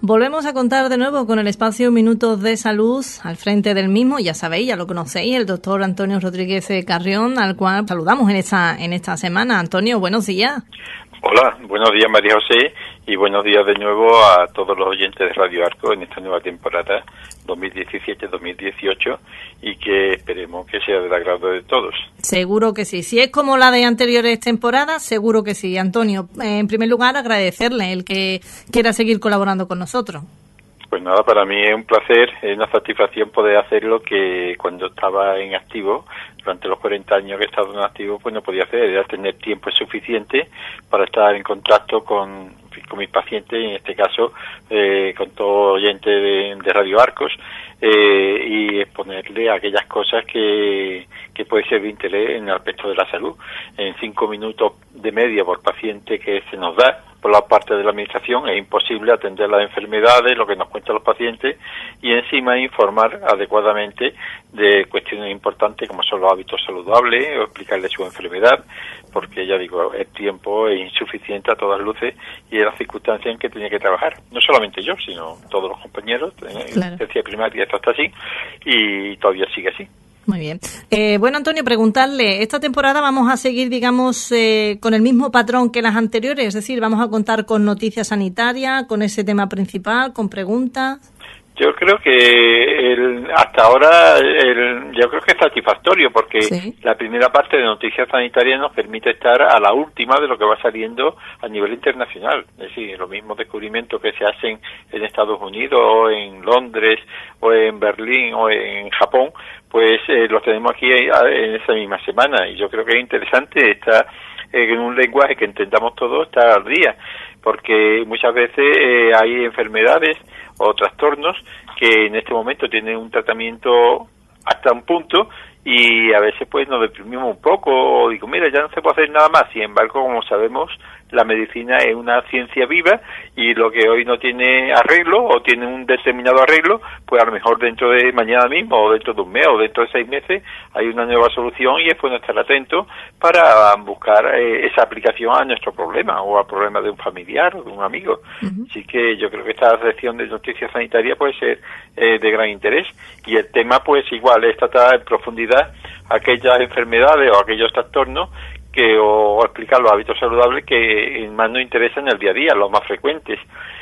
Volvemos a contar de nuevo con el espacio Minutos de Salud al frente del mismo. Ya sabéis, ya lo conocéis, el doctor Antonio Rodríguez Carrión, al cual saludamos en esta semana. Antonio, buenos días. Hola, buenos días María José y buenos días de nuevo a todos los oyentes de Radio Arco en esta nueva temporada 2017-2018 y que esperemos que sea del agrado de todos. Seguro que sí. Si es como la de anteriores temporadas, seguro que sí. Antonio, en primer lugar agradecerle el que quiera seguir colaborando con nosotros. Pues nada, para mí es un placer, es una satisfacción poder hacerlo que cuando estaba en activo, durante los 40 años que he estado en activo, pues no podía hacer, era tener tiempo suficiente para estar en contacto con mis pacientes, en este caso con todo oyente de Radio Arcos, y exponerle aquellas cosas que puede ser de interés en el aspecto de la salud. En 5 minutos de media por paciente que se nos da por la parte de la administración es imposible atender las enfermedades, lo que nos cuentan los pacientes y encima informar adecuadamente de cuestiones importantes como son los hábitos saludables o explicarle su enfermedad, porque ya digo, el tiempo es insuficiente a todas luces y es la circunstancia en que tenía que trabajar. No solamente yo, sino todos los compañeros, en tercia primaria esto está así y todavía sigue así. Muy bien. Bueno, Antonio, preguntarle, esta temporada vamos a seguir, digamos, con el mismo patrón que las anteriores, es decir, vamos a contar con noticias sanitarias, con ese tema principal, con preguntas. Yo creo que hasta ahora yo creo que es satisfactorio porque sí. La primera parte de noticias sanitarias nos permite estar a la última de lo que va saliendo a nivel internacional. Es decir, los mismos descubrimientos que se hacen en Estados Unidos o en Londres o en Berlín o en Japón, pues los tenemos aquí en esa misma semana y yo creo que es interesante estar en un lenguaje que entendamos todos, estar al día, porque muchas veces hay enfermedades o trastornos que en este momento tienen un tratamiento hasta un punto y a veces pues nos deprimimos un poco o digo, mira, ya no se puede hacer nada más. Sin embargo, como sabemos, la medicina es una ciencia viva y lo que hoy no tiene arreglo o tiene un determinado arreglo, pues a lo mejor dentro de mañana mismo o dentro de un mes o dentro de 6 meses hay una nueva solución y es bueno estar atento para buscar esa aplicación a nuestro problema o al problema de un familiar o de un amigo. Uh-huh. Así que yo creo que esta sección de noticias sanitarias puede ser de gran interés y el tema pues igual es tratar en profundidad aquellas enfermedades o aquellos trastornos o explicar los hábitos saludables que más nos interesan en el día a día, los más frecuentes.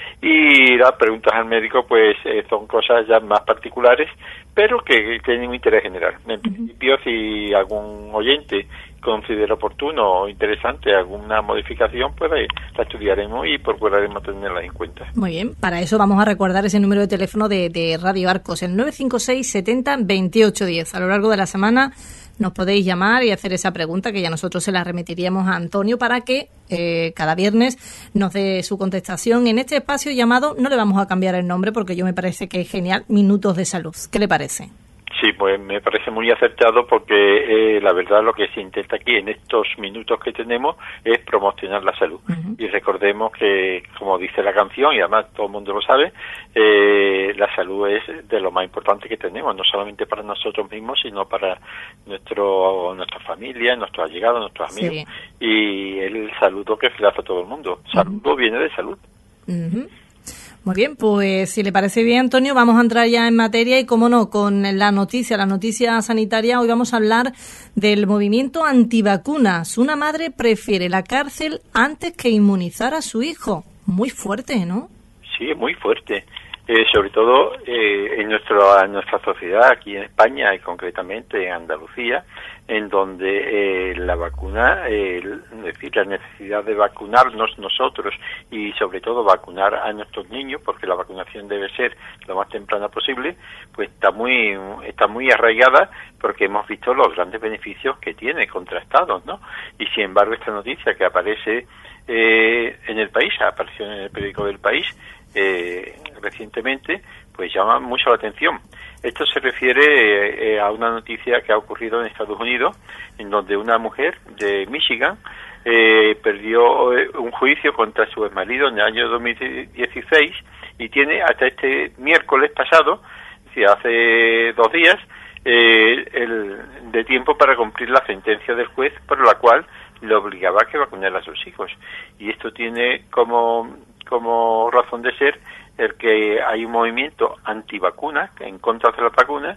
Y las preguntas al médico pues son cosas ya más particulares, pero que tienen un interés general. En principio, si algún oyente considera oportuno o interesante alguna modificación, pues la estudiaremos y procuraremos tenerla en cuenta. Muy bien, para eso vamos a recordar ese número de teléfono de Radio Arcos, el 956 70 28 10. A lo largo de la semana nos podéis llamar y hacer esa pregunta que ya nosotros se la remitiríamos a Antonio para que cada viernes nos dé su contestación en este espacio llamado, no le vamos a cambiar el nombre porque yo me parece que es genial, Minutos de Salud. ¿Qué le parece? Sí, pues me parece muy acertado porque la verdad lo que se intenta aquí en estos minutos que tenemos es promocionar la salud. Uh-huh. Y recordemos que, como dice la canción, y además todo el mundo lo sabe, la salud es de lo más importante que tenemos, no solamente para nosotros mismos, sino para nuestra familia, nuestros allegados, nuestros amigos. Sí. Y el saludo que se le hace a todo el mundo. Saludo uh-huh. viene de salud. Uh-huh. Muy bien, pues si le parece bien, Antonio, vamos a entrar ya en materia y, cómo no, con la noticia sanitaria. Hoy vamos a hablar del movimiento antivacunas. Una madre prefiere la cárcel antes que inmunizar a su hijo. Muy fuerte, ¿no? Sí, es muy fuerte. Sobre todo en nuestra sociedad, aquí en España y concretamente en Andalucía, en donde la vacuna, es decir, la necesidad de vacunarnos nosotros y sobre todo vacunar a nuestros niños, porque la vacunación debe ser lo más temprana posible, pues está muy arraigada porque hemos visto los grandes beneficios que tiene, contrastados, ¿no? Y sin embargo esta noticia que aparece en el país, apareció en el periódico del País, recientemente, pues llama mucho la atención. Esto se refiere a una noticia que ha ocurrido en Estados Unidos, en donde una mujer de Michigan perdió un juicio contra su exmarido en el año 2016 y tiene hasta este miércoles pasado, es decir, hace 2 días, de tiempo para cumplir la sentencia del juez por la cual le obligaba a que vacunara a sus hijos. Y esto tiene como razón de ser el que hay un movimiento antivacunas, en contra de las vacunas,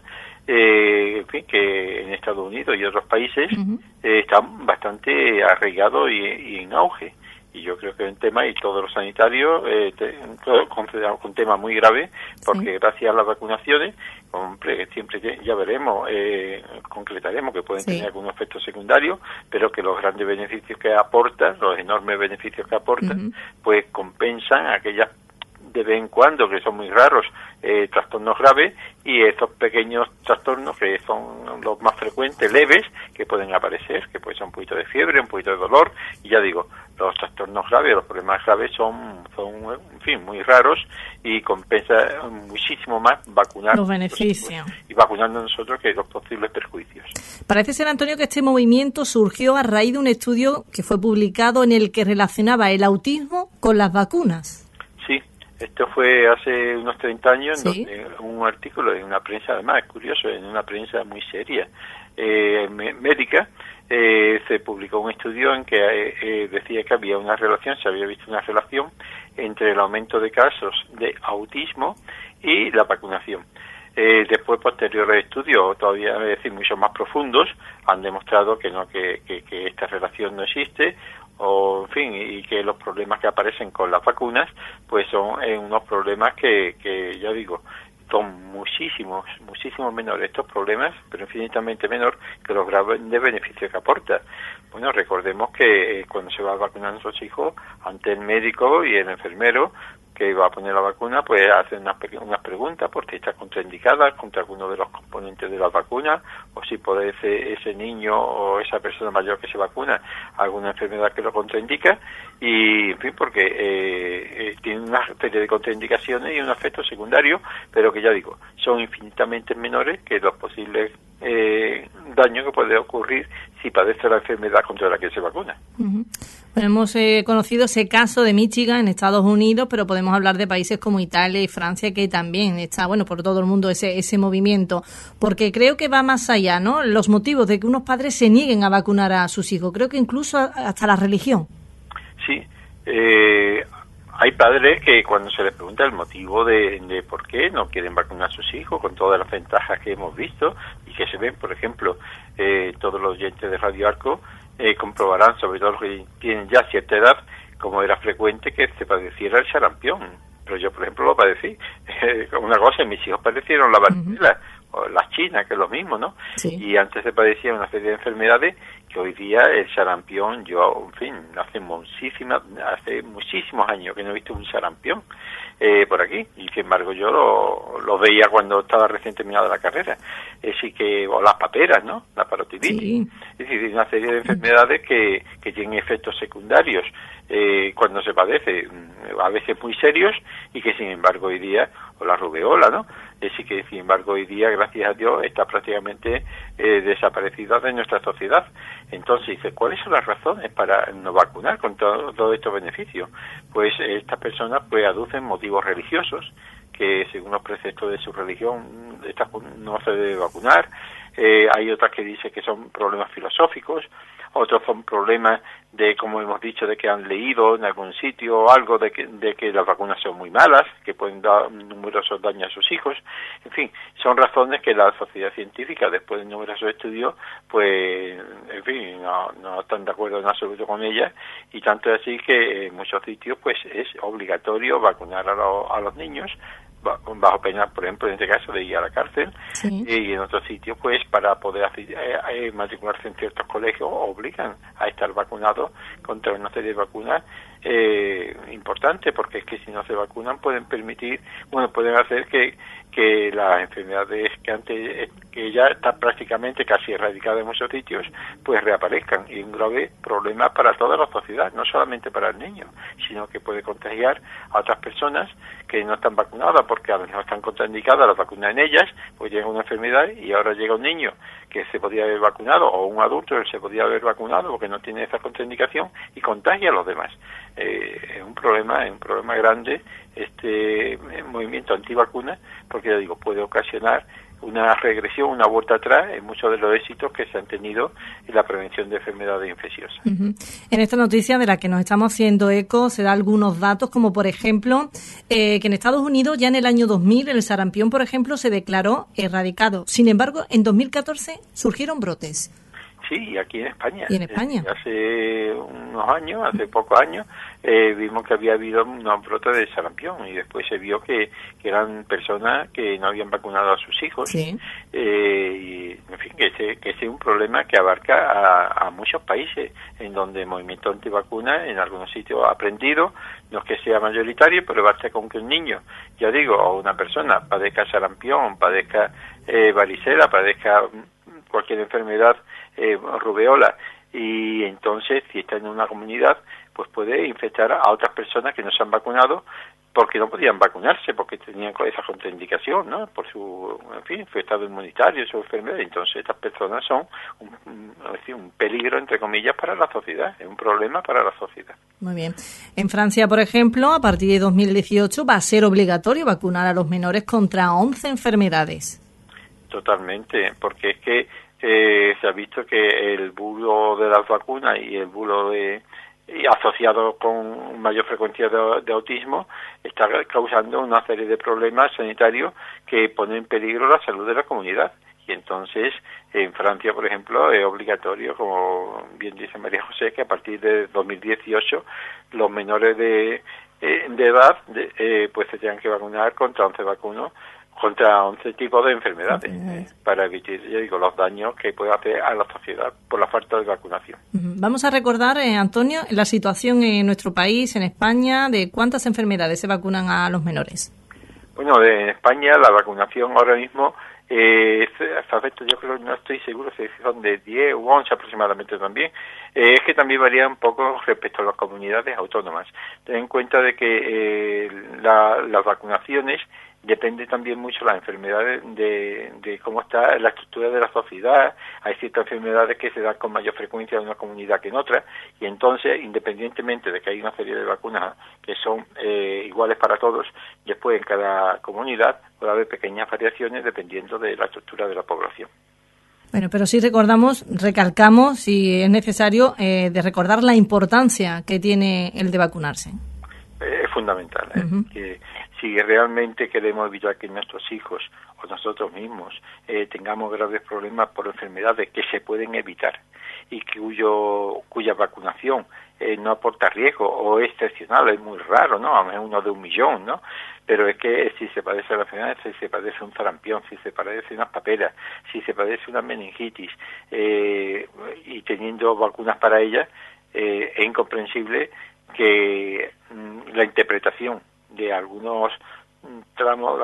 en fin, que en Estados Unidos y otros países está bastante arraigado y en auge. Y yo creo que es un tema, y todos los sanitarios, consideramos un tema muy grave, porque gracias a las vacunaciones, siempre ya veremos, concretaremos que pueden tener algunos efectos secundarios, pero que los grandes beneficios que aportan, los enormes beneficios que aportan, pues compensan aquellas de vez en cuando, que son muy raros, trastornos graves, y estos pequeños trastornos que son los más frecuentes, leves, que pueden aparecer, que puede ser un poquito de fiebre, un poquito de dolor, y ya digo, los trastornos graves, los problemas graves son en fin, muy raros, y compensa muchísimo más vacunar los beneficios y vacunando nosotros que los posibles perjuicios. Parece ser, Antonio, que este movimiento surgió a raíz de un estudio que fue publicado en el que relacionaba el autismo con las vacunas. Sí. Esto fue hace unos 30 años, donde un artículo en una prensa, además, es curioso, en una prensa muy seria, médica, se publicó un estudio en que decía que había una relación, se había visto una relación entre el aumento de casos de autismo y la vacunación. Después, posteriores estudios, todavía, es decir, mucho más profundos, han demostrado que no, que esta relación no existe, o en fin, y que los problemas que aparecen con las vacunas pues son unos problemas que ya digo, son muchísimos menores estos problemas, pero infinitamente menor que los graves de beneficios que aporta. Bueno, recordemos que cuando se va a vacunar a nuestros hijos, ante el médico y el enfermero que va a poner la vacuna, pues hacen unas preguntas por si está contraindicada contra alguno de los componentes de la vacuna, o si puede ese niño o esa persona mayor que se vacuna alguna enfermedad que lo contraindica, y en fin, porque tiene una serie de contraindicaciones y un efecto secundario, pero que ya digo, son infinitamente menores que los posibles daños que puede ocurrir si padece la enfermedad contra la que se vacuna. Bueno, hemos conocido ese caso de Michigan en Estados Unidos, pero podemos hablar de países como Italia y Francia, que también está, bueno, por todo el mundo ese movimiento, porque creo que va más allá, ¿no? Los motivos de que unos padres se nieguen a vacunar a sus hijos, creo que incluso hasta la religión. Sí, hay padres que cuando se les pregunta el motivo de por qué no quieren vacunar a sus hijos, con todas las ventajas que hemos visto y que se ven, por ejemplo, todos los oyentes de Radio Arco comprobarán, sobre todo los que tienen ya cierta edad, como era frecuente que se padeciera el sarampión. Pero yo, por ejemplo, lo padecí. Una cosa, mis hijos padecieron la varicela, o la china, que es lo mismo, ¿no? Sí. Y antes se padecían una serie de enfermedades que hoy día el sarampión, yo, en fin, hace muchísimos años que no he visto un sarampión por aquí, y sin embargo yo lo veía cuando estaba recién terminada la carrera. Así que, o las paperas, ¿no? La parotiditis. Sí. Es decir, una serie de enfermedades que tienen efectos secundarios cuando se padece, a veces muy serios, y que sin embargo hoy día, o la rubeola, ¿no? Así que sin embargo hoy día, gracias a Dios, está prácticamente desaparecida de nuestra sociedad. Entonces dice, ¿cuáles son las razones para no vacunar con todos estos beneficios? Pues estas personas pues aducen motivos religiosos, que según los preceptos de su religión no se debe vacunar. Hay otras que dicen que son problemas filosóficos, otros son problemas de, como hemos dicho, de que han leído en algún sitio o algo de que las vacunas son muy malas, que pueden dar numerosos daños a sus hijos. En fin, son razones que la sociedad científica, después de numerosos estudios, pues, en fin, no están de acuerdo en absoluto con ellas, y tanto es así que en muchos sitios pues es obligatorio vacunar a los niños, bajo pena, por ejemplo, en este caso, de ir a la cárcel. Sí. Y en otros sitios, pues, para poder matricularse en ciertos colegios, obligan a estar vacunados contra una serie de vacunas importantes, porque es que si no se vacunan pueden hacer que las enfermedades que ya están prácticamente casi erradicadas en muchos sitios, pues reaparezcan, y un grave problema para toda la sociedad, no solamente para el niño, sino que puede contagiar a otras personas que no están vacunadas, porque a lo mejor están contraindicadas las vacunas en ellas, pues llega una enfermedad y ahora llega un niño que se podía haber vacunado, o un adulto que se podía haber vacunado porque no tiene esa contraindicación, y contagia a los demás. Es un problema grande este movimiento antivacuna, porque ya digo, puede ocasionar una regresión, una vuelta atrás en muchos de los éxitos que se han tenido en la prevención de enfermedades infecciosas. En esta noticia de la que nos estamos haciendo eco se da algunos datos, como por ejemplo que en Estados Unidos ya en el año 2000 el sarampión, por ejemplo, se declaró erradicado. Sin embargo, en 2014 surgieron brotes. Sí, aquí en España. ¿Y en España? Hace unos años, hace pocos años, vimos que había habido unos brotes de sarampión y después se vio que eran personas que no habían vacunado a sus hijos. Sí. Y, en fin, que ese es un problema que abarca a muchos países, en donde el movimiento antivacuna en algunos sitios ha aprendido, no es que sea mayoritario, pero basta con que un niño, ya digo, o una persona padezca sarampión, padezca varicela, padezca cualquier enfermedad, rubeola, y entonces si está en una comunidad pues puede infectar a otras personas que no se han vacunado porque no podían vacunarse, porque tenían esa contraindicación, ¿no? Por su, en fin, su estado inmunitario, su enfermedad. Entonces estas personas son un peligro, entre comillas, para la sociedad, es un problema para la sociedad. Muy bien. En Francia, por ejemplo, a partir de 2018 va a ser obligatorio vacunar a los menores contra 11 enfermedades. Totalmente, porque es que se ha visto que el bulo de las vacunas y el bulo asociado con mayor frecuencia de autismo está causando una serie de problemas sanitarios que ponen en peligro la salud de la comunidad. Y entonces, en Francia, por ejemplo, es obligatorio, como bien dice María José, que a partir de 2018 los menores de edad pues se tengan que vacunar contra 11 tipos de enfermedades, para evitar, yo digo, los daños que puede hacer a la sociedad por la falta de vacunación. Vamos a recordar, Antonio, la situación en nuestro país, en España, de cuántas enfermedades se vacunan a los menores. Bueno, en España la vacunación ahora mismo, yo creo, no estoy seguro si son de 10 u 11 aproximadamente también, es que también varía un poco respecto a las comunidades autónomas. Ten en cuenta de que las vacunaciones depende también mucho de las enfermedades de cómo está la estructura de la sociedad. Hay ciertas enfermedades que se dan con mayor frecuencia en una comunidad que en otra, y entonces, independientemente de que hay una serie de vacunas que son iguales para todos, después en cada comunidad puede haber pequeñas variaciones dependiendo de la estructura de la población. Bueno, pero sí recalcamos, si es necesario, de recordar la importancia que tiene el de vacunarse. Es fundamental, que si realmente queremos evitar que nuestros hijos o nosotros mismos tengamos graves problemas por enfermedades que se pueden evitar y cuya vacunación no aporta riesgo o es excepcional, es muy raro, ¿no? A lo mejor uno de 1.000.000, ¿no? Pero es que si se padece la enfermedad, si se padece un sarampión, si se padece una papera, si se padece una meningitis y teniendo vacunas para ella, es incomprensible que la interpretación de algunos tramos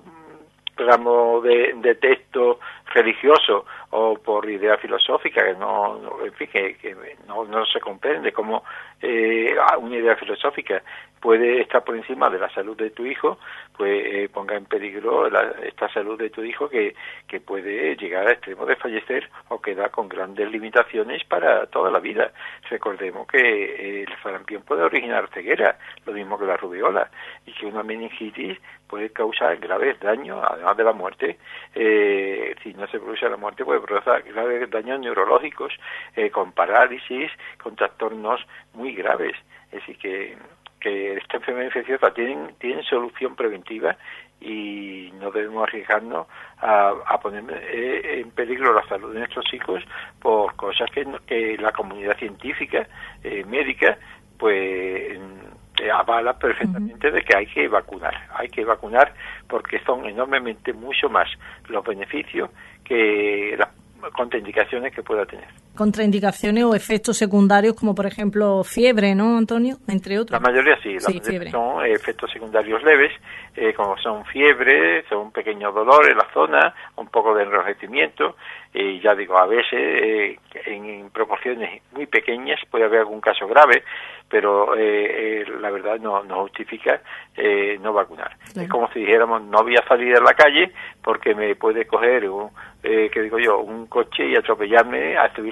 de texto religioso o por idea filosófica que no se comprende cómo una idea filosófica puede estar por encima de la salud de tu hijo, pues ponga en peligro esta salud de tu hijo que puede llegar al extremo de fallecer o quedar con grandes limitaciones para toda la vida. Recordemos que el sarampión puede originar ceguera, lo mismo que la rubiola, y que una meningitis puede causar graves daños, además de la muerte. Si no se produce la muerte, puede producir graves daños neurológicos, con parálisis, con trastornos muy graves. Es decir, que esta enfermedad infecciosa tienen solución preventiva y no debemos arriesgarnos a poner en peligro la salud de nuestros hijos por cosas que la comunidad científica, médica, pues avala perfectamente de que hay que vacunar porque son enormemente mucho más los beneficios que las contraindicaciones que pueda tener. Contraindicaciones o efectos secundarios como por ejemplo fiebre, ¿no, Antonio? Entre otros. La mayoría sí, fiebre. Son efectos secundarios leves, como son fiebre, son pequeños dolores en la zona, un poco de enrojecimiento, y ya digo, a veces en proporciones muy pequeñas puede haber algún caso grave, pero la verdad no justifica no vacunar. Claro. Es como si dijéramos, no voy a salir a la calle porque me puede coger un coche y atropellarme a subirse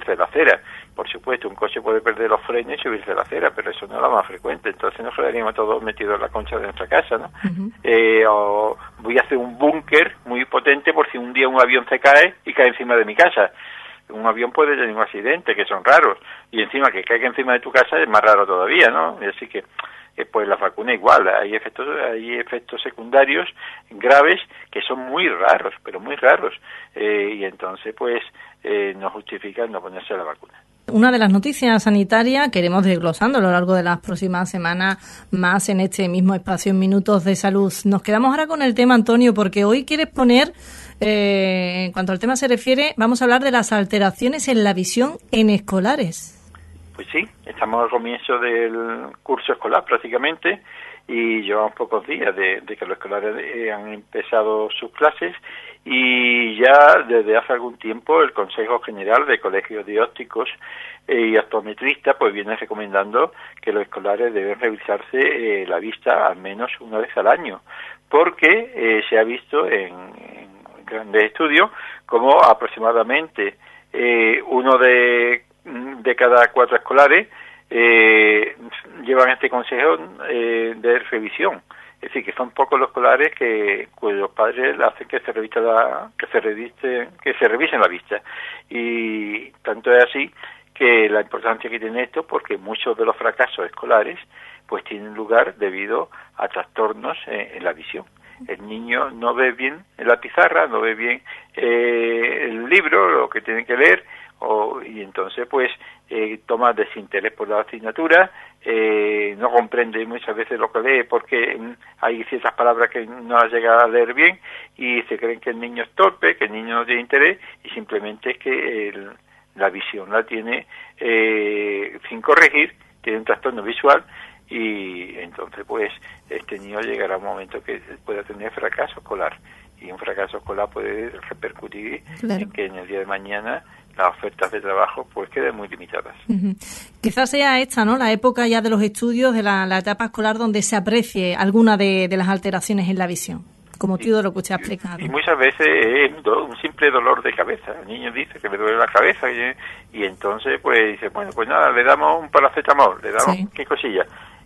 subirse la acera. Por supuesto, un coche puede perder los frenos y subirse la acera, pero eso no es lo más frecuente. Entonces nos quedaríamos todos metidos en la concha de nuestra casa, ¿no? O voy a hacer un búnker muy potente por si un día un avión se cae y cae encima de mi casa. Un avión puede tener un accidente, que son raros, y encima que caiga encima de tu casa es más raro todavía, ¿no? Así que pues la vacuna igual, hay efectos secundarios graves que son muy raros, pero muy raros, y entonces pues no justifican no ponerse la vacuna. Una de las noticias sanitarias que iremos desglosando a lo largo de las próximas semanas más en este mismo espacio en Minutos de Salud. Nos quedamos ahora con el tema, Antonio, porque hoy quieres poner, en cuanto al tema se refiere, vamos a hablar de las alteraciones en la visión en escolares. Pues sí, estamos al comienzo del curso escolar prácticamente y llevamos pocos días de que los escolares han empezado sus clases y ya desde hace algún tiempo el Consejo General de Colegios de Ópticos y Optometristas pues viene recomendando que los escolares deben revisarse la vista al menos una vez al año, porque se ha visto en grandes estudios como aproximadamente uno de cada 4 escolares llevan este consejo de revisión. Es decir, que son pocos los escolares cuyos padres hacen que se revisen la vista. Y tanto es así que la importancia que tiene esto, porque muchos de los fracasos escolares pues tienen lugar debido a trastornos en la visión. El niño no ve bien en la pizarra, no ve bien el libro, lo que tiene que leer, y entonces pues toma desinterés por la asignatura, no comprende muchas veces lo que lee porque hay ciertas palabras que no las llega a leer bien y se creen que el niño es torpe, que el niño no tiene interés y simplemente es que la visión la tiene sin corregir, tiene un trastorno visual y entonces pues este niño llegará a un momento que pueda tener fracaso escolar y un fracaso escolar puede repercutir en que en el día de mañana las ofertas de trabajo pues queden muy limitadas. Quizás sea esta, ¿no?, la época ya de los estudios de la etapa escolar donde se aprecie alguna de las alteraciones en la visión, como motivo de lo que usted ha explicado. Y muchas veces es un simple dolor de cabeza. El niño dice que le duele la cabeza y entonces pues dice, bueno, pues nada, le damos un paracetamol, le damos qué cosilla.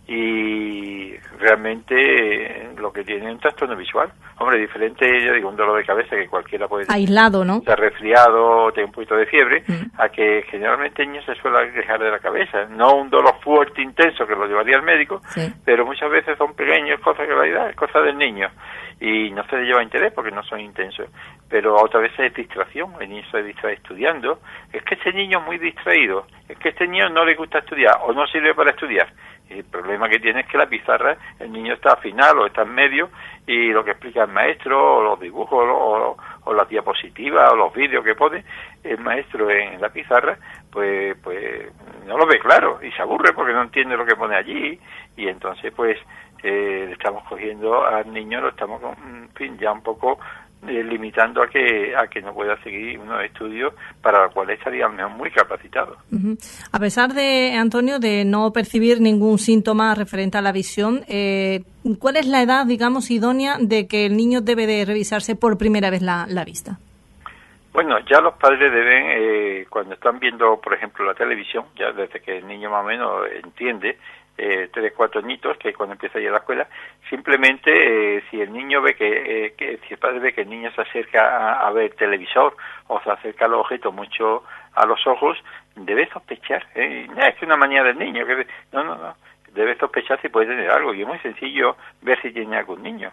Y realmente lo que tiene es un trastorno visual. Hombre, diferente, yo digo, un dolor de cabeza que cualquiera puede tener. Aislado, ¿no? Está resfriado, tiene un poquito de fiebre, a que generalmente el niño se suele quejar de la cabeza. No un dolor fuerte, intenso, que lo llevaría al médico, pero muchas veces son pequeños, cosas que la realidad es cosa del niño. Y no se le lleva interés porque no son intensos. Pero otra vez es distracción, el niño se distrae estudiando. Es que este niño es muy distraído, es que este niño no le gusta estudiar o no sirve para estudiar. El problema que tiene es que la pizarra, el niño está al final o está en medio y lo que explica el maestro o los dibujos o las diapositivas o los vídeos que pone el maestro en la pizarra, pues no lo ve claro y se aburre porque no entiende lo que pone allí y entonces pues le estamos cogiendo al niño, lo estamos en fin, ya un poco limitando a que no pueda seguir unos estudios para los cuales estaría muy capacitado. A pesar de, Antonio, de no percibir ningún síntoma referente a la visión, ¿cuál es la edad, digamos, idónea de que el niño debe de revisarse por primera vez la vista? Bueno, ya los padres deben, cuando están viendo, por ejemplo, la televisión, ya desde que el niño más o menos entiende, 3, 4 añitos, que cuando empieza a ir a la escuela, simplemente si el niño ve si el padre ve que el niño se acerca a ver televisor o se acerca a los objetos mucho a los ojos, debe sospechar, es que una manía del niño, no, debe sospechar si puede tener algo y es muy sencillo ver si tiene algún niño,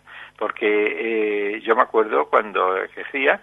porque yo me acuerdo cuando crecía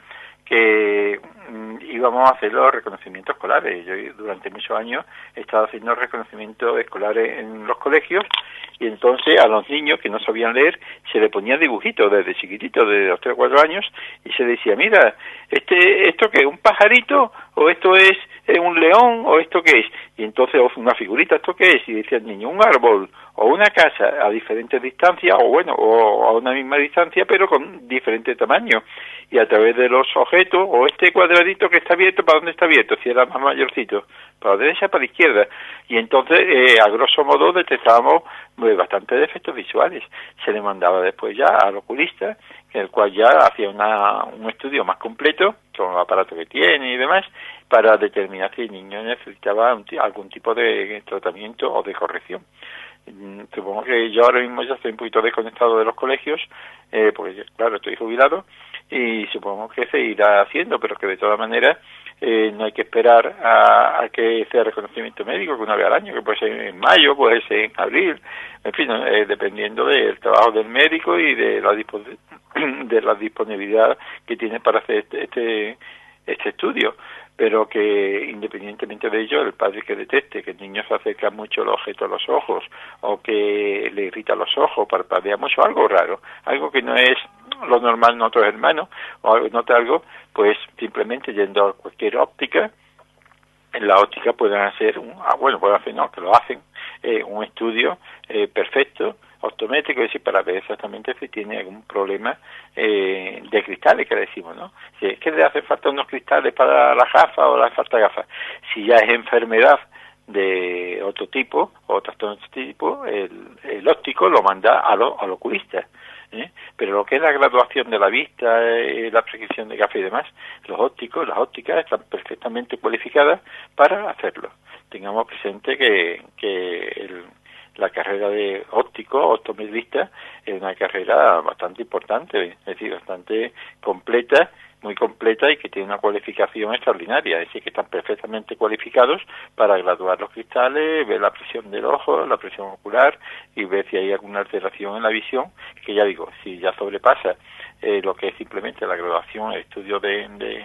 que íbamos a hacer los reconocimientos escolares. Yo durante muchos años he estado haciendo reconocimientos escolares en los colegios y entonces a los niños que no sabían leer se le ponían dibujitos desde chiquititos, desde los 3 o 4 años y se decía, mira, ¿esto qué es? ¿Un pajarito? ¿O esto es un león? ¿O esto qué es? Y entonces una figurita, ¿esto qué es? Y decía el niño, un árbol o una casa a diferentes distancias o a una misma distancia pero con diferente tamaño. Y a través de los objetos, o este cuadradito que está abierto, ¿para dónde está abierto? Si era más mayorcito, para la derecha, para la izquierda. Y entonces, a grosso modo, detectábamos bastantes defectos visuales. Se le mandaba después ya al oculista en el cual ya hacía un estudio más completo con los aparatos que tiene y demás, para determinar si el niño necesitaba algún tipo de tratamiento o de corrección. Supongo que yo ahora mismo ya estoy un poquito desconectado de los colegios, porque claro, estoy jubilado, y supongo que se irá haciendo, pero que de todas maneras no hay que esperar a que sea reconocimiento médico, que una vez al año, que puede ser en mayo, puede ser en abril, en fin, dependiendo del trabajo del médico y de la disponibilidad que tiene para hacer este estudio. Pero que independientemente de ello, el padre que detecte que el niño se acerca mucho el objeto a los ojos, o que le irrita los ojos, parpadea mucho, algo raro, algo que no es lo normal en otros hermanos, o nota algo, pues simplemente yendo a cualquier óptica, en la óptica pueden hacer que lo hacen, un estudio perfecto, optométrico, es decir, para ver exactamente si tiene algún problema de cristales, que decimos, ¿no? Si es que le hacen falta unos cristales para la gafa o le hace falta gafas. Si ya es enfermedad de otro tipo, o trastorno de otro tipo, el óptico lo manda al oculista. Pero lo que es la graduación de la vista, la prescripción de gafas y demás, las ópticas están perfectamente cualificadas para hacerlo. Tengamos presente que la carrera de optometrista, es una carrera bastante importante, es decir, bastante completa, muy completa, y que tiene una cualificación extraordinaria, es decir, que están perfectamente cualificados para graduar los cristales, ver la presión del ojo, la presión ocular, y ver si hay alguna alteración en la visión, que ya digo, si ya sobrepasa lo que es simplemente la graduación, el estudio de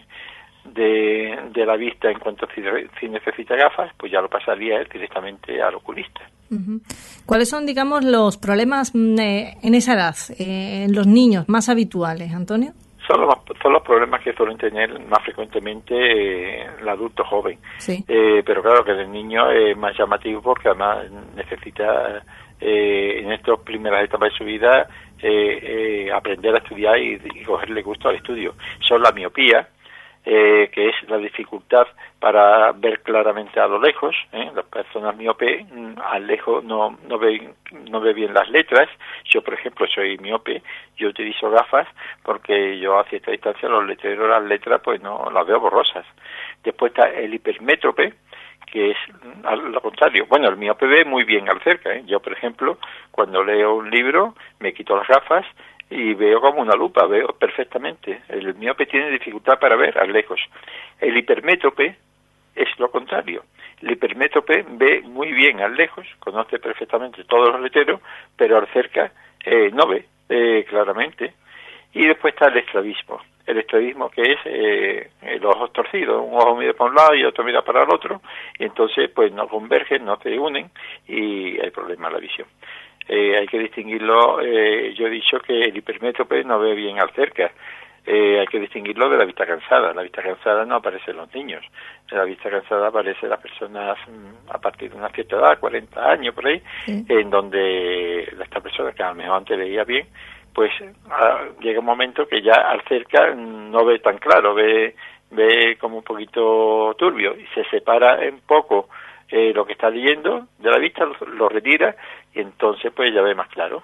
la vista en cuanto a si necesita gafas, pues ya lo pasaría directamente al oculista. Uh-huh. ¿Cuáles son, digamos, los problemas en esa edad, en los niños más habituales, Antonio? Son los problemas que suelen tener más frecuentemente el adulto joven. Sí. Pero claro que el niño es más llamativo, porque además necesita en estas primeras etapas de su vida aprender a estudiar y cogerle gusto al estudio. Son la miopía, que es la dificultad para ver claramente a lo lejos. Las personas miope al lejos no ve bien las letras. Yo, por ejemplo, soy miope, yo utilizo gafas porque yo a cierta distancia los letreros, las letras, pues no las veo borrosas. Después está el hipermétrope, que es lo contrario. Bueno, el miope ve muy bien al cerca. Yo, por ejemplo, cuando leo un libro, me quito las gafas y veo como una lupa, veo perfectamente. El miope tiene dificultad para ver a lejos. El hipermétrope es lo contrario. El hipermétrope ve muy bien al lejos, conoce perfectamente todos los letreros, pero al cerca no ve claramente. Y después está el estrabismo. El estrabismo, que es los ojos torcidos, un ojo mira para un lado y otro mira para el otro, y entonces pues no convergen, no se unen, y hay problema en la visión. Hay que distinguirlo, yo he dicho que el hipermétrope no ve bien al cerca, hay que distinguirlo de la vista cansada. La vista cansada no aparece en los niños, la vista cansada aparece en las personas a partir de una cierta edad, 40 años por ahí, sí, en donde esta persona que a lo mejor antes veía bien, pues llega un momento que ya al cerca no ve tan claro, ve como un poquito turbio, y se separa un poco lo que está leyendo de la vista, lo retira, y entonces pues ya ve más claro.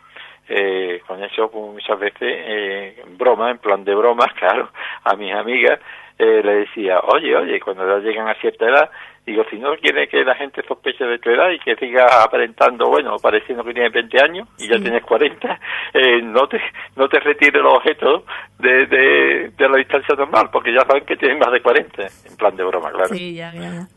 Con eso pues, muchas veces en plan de broma, claro, a mis amigas le decía, oye, cuando ya llegan a cierta edad, digo, si no quiere que la gente sospeche de tu edad y que siga aparentando, bueno, pareciendo que tienes 20 años y ya tienes 40, no te retires los objetos de la distancia normal, porque ya saben que tienes más de 40, en plan de broma, claro. Sí, ya.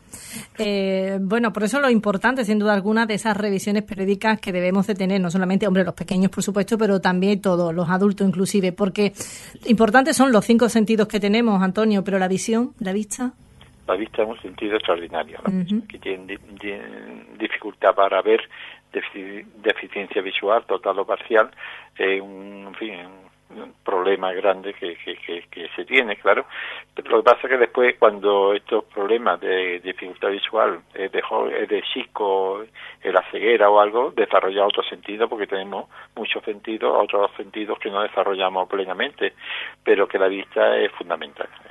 Bueno, por eso lo importante, sin duda alguna, de esas revisiones periódicas que debemos de tener, no solamente, los pequeños, por supuesto, pero también todos, los adultos inclusive, porque importantes son los 5 sentidos que tenemos, Antonio, pero la visión, la vista... La vista es un sentido extraordinario, que tiene dificultad para ver, deficiencia visual total o parcial, un problema grande que se tiene, claro. Pero lo que pasa es que después, cuando estos problemas de dificultad visual es de chico, la ceguera o algo, desarrolla otro sentido, porque tenemos muchos sentidos, otros sentidos que no desarrollamos plenamente, pero que la vista es fundamental.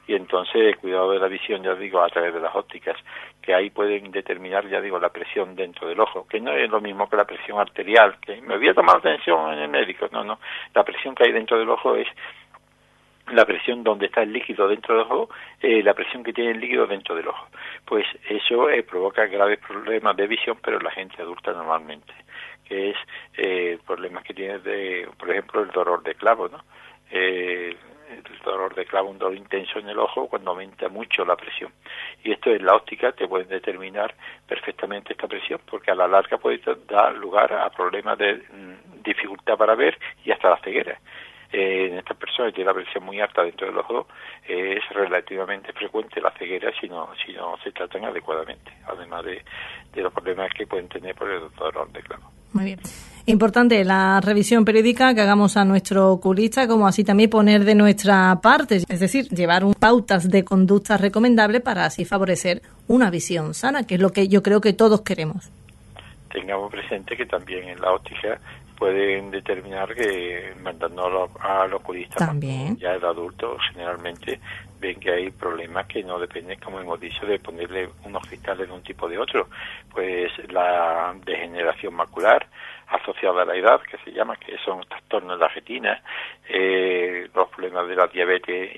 y entonces cuidado de la visión, ya digo, a través de las ópticas, que ahí pueden determinar, ya digo, la presión dentro del ojo, que no es lo mismo que la presión arterial, que me voy a tomar atención en el médico, no, la presión que hay dentro del ojo es la presión donde está el líquido dentro del ojo, la presión que tiene el líquido dentro del ojo. Pues eso provoca graves problemas de visión, pero en la gente adulta normalmente, que es problemas que tiene, por ejemplo, el dolor de clavo, ¿no? El dolor de clavo, un dolor intenso en el ojo cuando aumenta mucho la presión. Y esto en la óptica te pueden determinar perfectamente esta presión, porque a la larga puede dar lugar a problemas de dificultad para ver y hasta la ceguera. En estas personas que tienen la presión muy alta dentro del ojo es relativamente frecuente la ceguera si no se tratan adecuadamente, además de los problemas que pueden tener por el dolor de clavo. Muy bien. Importante la revisión periódica que hagamos a nuestro oculista, como así también poner de nuestra parte, es decir, llevar pautas de conducta recomendables para así favorecer una visión sana, que es lo que yo creo que todos queremos. Tengamos presente que también en la óptica pueden determinar que mandando al oculista también, ya el adulto generalmente ven que hay problemas que no dependen, como hemos dicho, de ponerle unos cristales de un tipo o de otro, pues la degeneración macular asociada a la edad, que se llama, que son trastornos de la retina, los problemas de la diabetes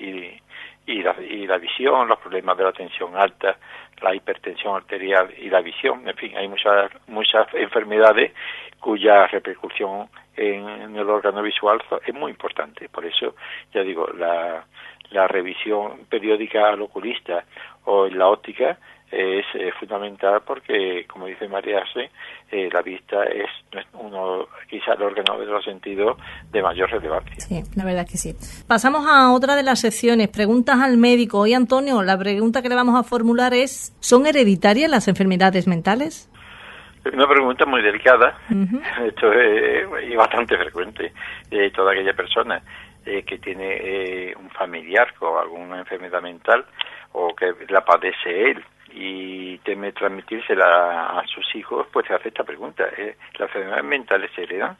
y la visión, los problemas de la tensión alta, la hipertensión arterial y la visión, en fin, hay muchas enfermedades cuya repercusión en el órgano visual es muy importante. Por eso, ya digo, la revisión periódica al oculista o en la óptica es fundamental porque, como dice María José, la vista es quizá el órgano de los sentidos de mayor relevancia. Sí, la verdad es que sí. Pasamos a otra de las secciones, preguntas al médico. Hoy, Antonio, la pregunta que le vamos a formular es, ¿son hereditarias las enfermedades mentales? Es una pregunta muy delicada. Uh-huh. Esto es bastante frecuente. Toda aquella persona que tiene un familiar con alguna enfermedad mental o que la padece él y teme transmitírsela a sus hijos, pues se hace esta pregunta. ¿Las enfermedades mentales se heredan?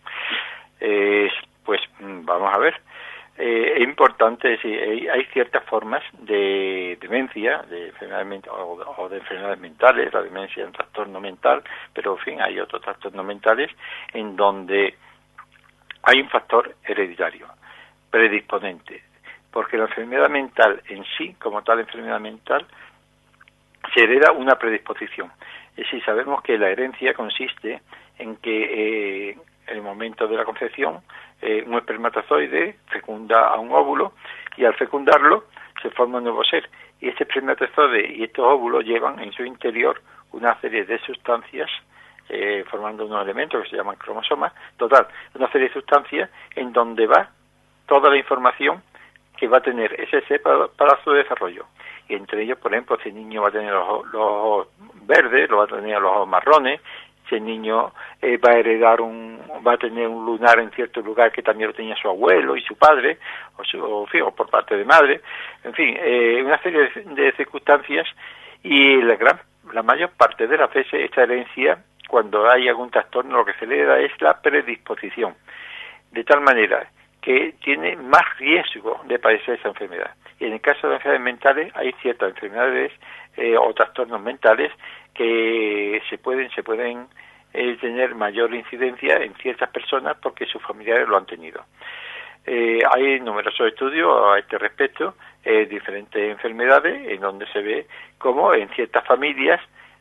Pues vamos a ver. Es importante decir, hay ciertas formas de demencia, de enfermedades o de enfermedades mentales. La demencia es un trastorno mental, pero en fin, hay otros trastornos mentales en donde hay un factor hereditario, predisponente, porque la enfermedad mental en sí, como tal enfermedad mental, se hereda una predisposición. Es decir, sabemos que la herencia consiste en que en el momento de la concepción un espermatozoide fecunda a un óvulo y al fecundarlo se forma un nuevo ser. Y este espermatozoide y estos óvulos llevan en su interior una serie de sustancias formando unos elementos que se llaman cromosomas. Total, una serie de sustancias en donde va toda la información que va a tener ese ser para su desarrollo. Y entre ellos, por ejemplo, si el niño va a tener los ojos verdes, lo va a tener los ojos marrones, si el niño va a heredar va a tener un lunar en cierto lugar que también lo tenía su abuelo y su padre, o por parte de madre, en fin, una serie de circunstancias, y la mayor parte de las veces esta herencia, cuando hay algún trastorno, lo que se le da es la predisposición, de tal manera que tiene más riesgo de padecer esa enfermedad. Y en el caso de enfermedades mentales hay ciertas enfermedades o trastornos mentales que se pueden tener mayor incidencia en ciertas personas porque sus familiares lo han tenido. Hay numerosos estudios a este respecto, diferentes enfermedades en donde se ve cómo en ciertas familias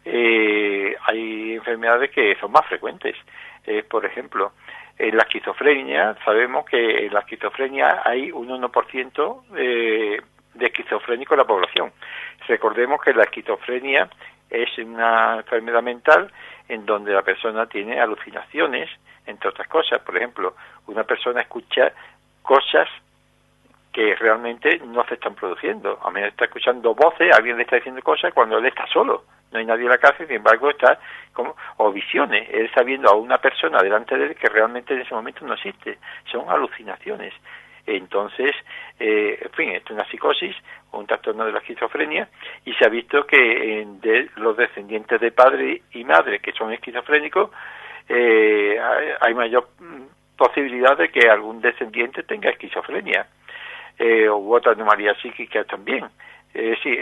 hay enfermedades que son más frecuentes. Por ejemplo, en la esquizofrenia, sabemos que en la esquizofrenia hay un 1% de esquizofrénicos en la población. Recordemos que la esquizofrenia es una enfermedad mental en donde la persona tiene alucinaciones, entre otras cosas. Por ejemplo, una persona escucha cosas que realmente no se están produciendo. A menos está escuchando voces, alguien le está diciendo cosas cuando él está solo. No hay nadie en la casa y, sin embargo, está o visiones. Él está viendo a una persona delante de él que realmente en ese momento no existe. Son alucinaciones. Entonces, en fin, esto es una psicosis, un trastorno de la esquizofrenia, y se ha visto que de los descendientes de padre y madre que son esquizofrénicos, hay mayor posibilidad de que algún descendiente tenga esquizofrenia, u otra anomalía psíquica también. Sí,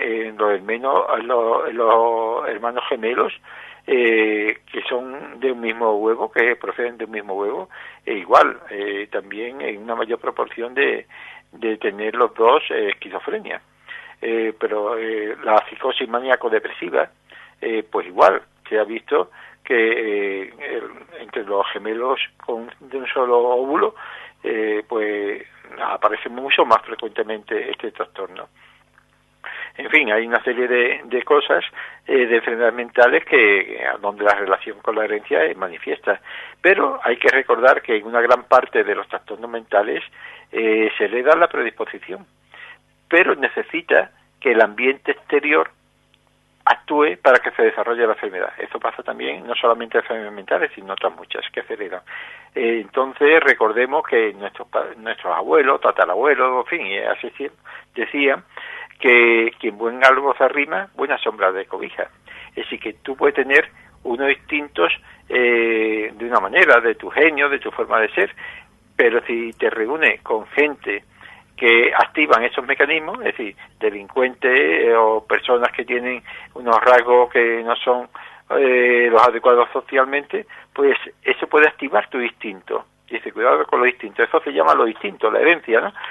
los hermanos gemelos, que son de un mismo huevo, que proceden de un mismo huevo, igual, también en una mayor proporción de tener los dos esquizofrenia. Pero la psicosis maníaco-depresiva, pues igual, se ha visto que entre los gemelos de un solo óvulo, pues aparece mucho más frecuentemente este trastorno. En fin, hay una serie de cosas, de enfermedades mentales donde la relación con la herencia es manifiesta. Pero hay que recordar que en una gran parte de los trastornos mentales se hereda la predisposición, pero necesita que el ambiente exterior actúe para que se desarrolle la enfermedad. Esto pasa también no solamente en enfermedades mentales, sino otras muchas que se heredan. Entonces, recordemos que nuestros abuelos, tatarabuelos, en fin, y así decían que quien buen árbol se arrima, buena sombra de cobija. Es decir, que tú puedes tener unos instintos de una manera, de tu genio, de tu forma de ser, pero si te reúnes con gente que activan esos mecanismos, es decir, delincuentes o personas que tienen unos rasgos que no son los adecuados socialmente, pues eso puede activar tu instinto. Y dice, cuidado con los instintos. Eso se llama los instintos, la herencia, ¿no?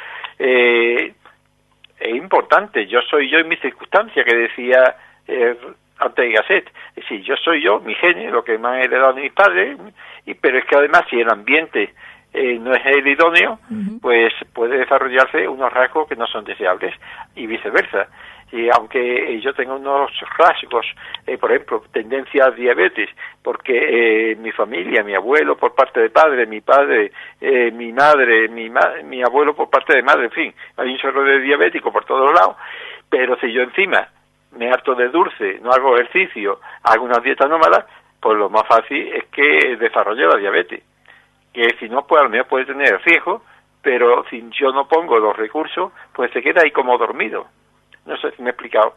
Es importante, yo soy yo en mis circunstancias, que decía antes de Gasset. Es decir, yo soy yo, mi genio, lo que me han heredado de mis padres, pero es que además si el ambiente no es el idóneo, pues puede desarrollarse unos rasgos que no son deseables y viceversa. Y aunque yo tengo unos rasgos, por ejemplo, tendencia a diabetes, porque mi familia, mi abuelo por parte de padre, mi padre, mi madre, mi abuelo por parte de madre, en fin, hay un chorro de diabético por todos lados, pero si yo encima me harto de dulce, no hago ejercicio, hago una dieta nómada, pues lo más fácil es que desarrolle la diabetes. Que si no, pues al menos puede tener riesgo, pero si yo no pongo los recursos, pues se queda ahí como dormido. No sé si me he explicado.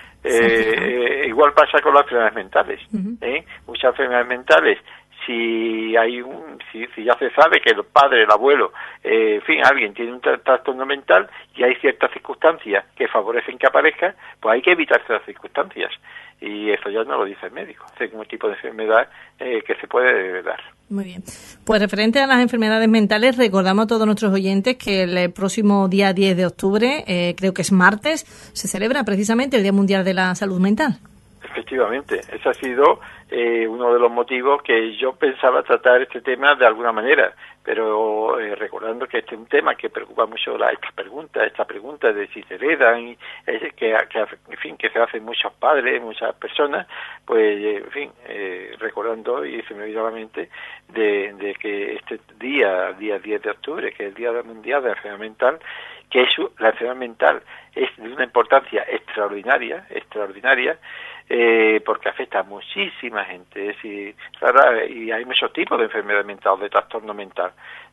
Igual pasa con las enfermedades mentales. Muchas enfermedades mentales, si ya se sabe que el padre, el abuelo, en fin, alguien tiene un trastorno mental y hay ciertas circunstancias que favorecen que aparezca, pues hay que evitar esas circunstancias. Y eso ya no lo dice el médico. Es un tipo de enfermedad que se puede dar. Muy bien. Pues referente a las enfermedades mentales, recordamos a todos nuestros oyentes que el próximo día 10 de octubre, creo que es martes, se celebra precisamente el Día Mundial de la Salud Mental. Efectivamente, ese ha sido uno de los motivos que yo pensaba tratar este tema de alguna manera, pero recordando que este es un tema que preocupa mucho esta pregunta de si se heredan, en fin, que se hacen muchos padres, muchas personas, pues en fin, recordando, y se me vino a la mente, de que este día 10 de octubre, que es el Día Mundial de la Enfermedad Mental, que la enfermedad mental es de una importancia extraordinaria, porque afecta a muchísima gente, y hay muchos tipos de enfermedad mental, de trastorno mental,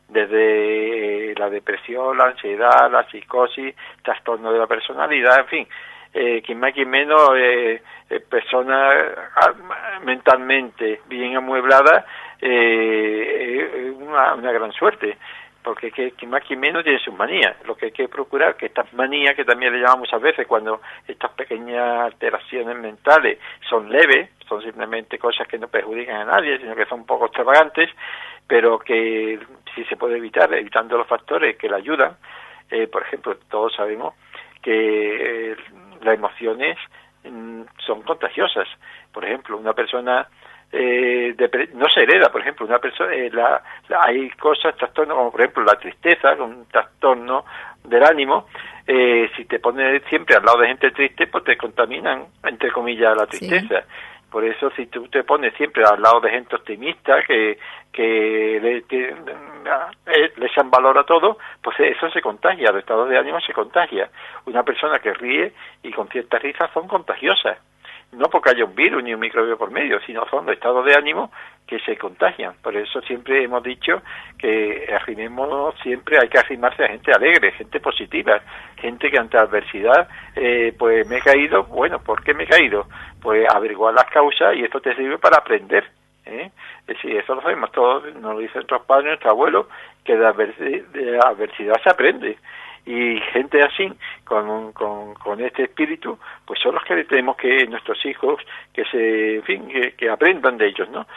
desde la depresión, la ansiedad, la psicosis, trastorno de la personalidad, en fin, quien más quien menos, personas mentalmente bien amuebladas, una gran suerte. Porque que más que menos tiene sus manías. Lo que hay que procurar que estas manías, que también le llamamos muchas veces cuando estas pequeñas alteraciones mentales son leves, son simplemente cosas que no perjudican a nadie, sino que son un poco extravagantes, pero que si se puede evitar, evitando los factores que le ayudan. Por ejemplo, todos sabemos que las emociones son contagiosas. Por ejemplo, una persona no se hereda, por ejemplo, una persona, hay cosas, trastornos como por ejemplo la tristeza, un trastorno del ánimo, si te pones siempre al lado de gente triste, pues te contaminan, entre comillas, la tristeza. Sí. Por eso, si tú te pones siempre al lado de gente optimista, que le echan valor a todo, pues eso se contagia, los estados de ánimo se contagia. Una persona que ríe y con cierta risa son contagiosas. No porque haya un virus ni un microbio por medio, sino son los estados de ánimo que se contagian. Por eso siempre hemos dicho que siempre hay que arrimarse a gente alegre, gente positiva, gente que ante adversidad, pues me he caído, bueno, ¿por qué me he caído? Pues averiguar las causas y esto te sirve para aprender. Es decir, eso lo sabemos todos, nos lo dicen nuestros padres, nuestros abuelos, que de adversidad se aprende. Y gente así, con este espíritu, pues son los que tenemos que nuestros hijos, que aprendan de ellos, ¿no?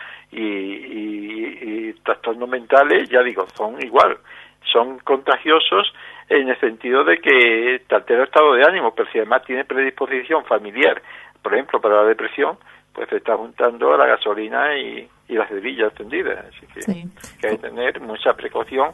Y trastornos mentales, ya digo, son igual, son contagiosos en el sentido de que te altera el estado de ánimo, pero si además tiene predisposición familiar, por ejemplo, para la depresión, pues se está juntando la gasolina y las cerillas encendidas. Así que, sí, que hay que tener mucha precaución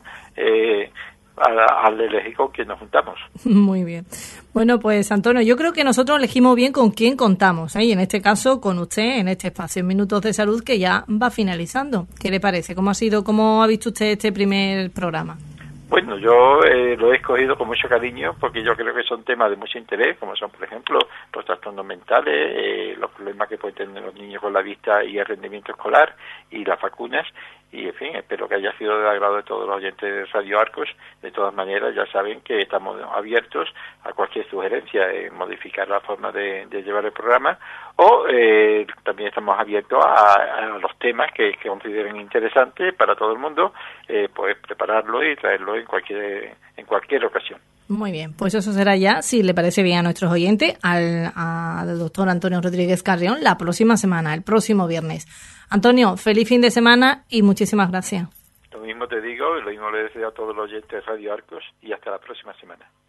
al elegir con quien nos juntamos. Muy bien. Bueno, pues Antonio, yo creo que nosotros elegimos bien con quién contamos, y en este caso con usted en este espacio en Minutos de Salud que ya va finalizando. ¿Qué le parece? ¿Cómo ha visto usted este primer programa? Bueno, yo lo he escogido con mucho cariño porque yo creo que son temas de mucho interés, como son, por ejemplo, los trastornos mentales, los problemas que pueden tener los niños con la vista y el rendimiento escolar y las vacunas. Y, en fin, espero que haya sido del agrado de todos los oyentes de Radio Arcos. De todas maneras, ya saben que estamos abiertos a cualquier sugerencia en modificar la forma de llevar el programa, o también estamos abiertos a los temas que consideren interesantes para todo el mundo, pues prepararlo y traerlo en cualquier ocasión. Muy bien, pues eso será ya, si le parece bien a nuestros oyentes, al doctor Antonio Rodríguez Carrión la próxima semana, el próximo viernes. Antonio, feliz fin de semana y muchísimas gracias. Lo mismo te digo, lo mismo le deseo a todos los oyentes de Radio Arcos y hasta la próxima semana.